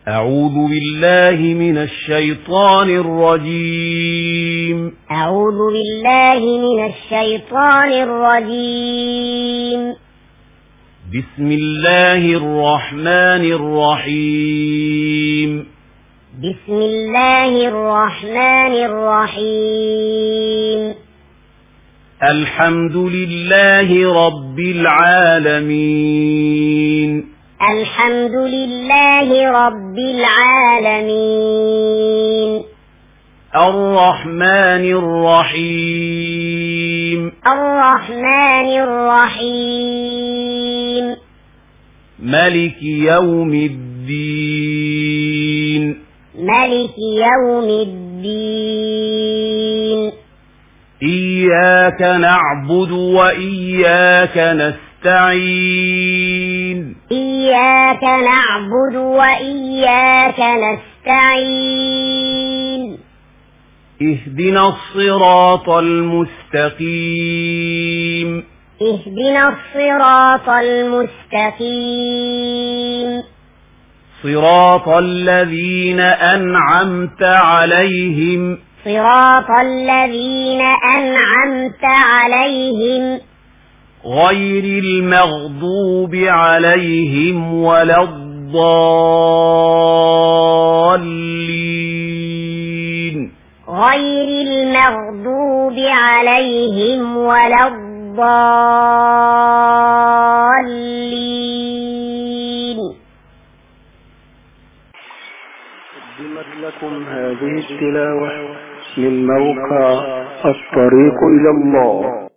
أعوذ بالله من الشيطان الرجيم. أعوذ بالله من الشيطان الرجيم. بسم الله الرحمن الرحيم. بسم الله الرحمن الرحيم. الحمد لله رب العالمين. الحمد لله رب العالمين. الرحمن الرحيم. الرحمن الرحيم. ملك يوم الدين. ملك يوم الدين. إياك نعبد وإياك نستعين. إياك نعبد وإياك نستعين. اهدنا الصراط المستقيم. اهدنا الصراط المستقيم. صراط الذين أنعمت عليهم. صراط الذين أنعمت عليهم. غير المغضوب عليهم ولا الضالين. غير المغضوب عليهم ولا الضالين. قدمت لكم هذه التلاوة من موقع الطريق إلى الله.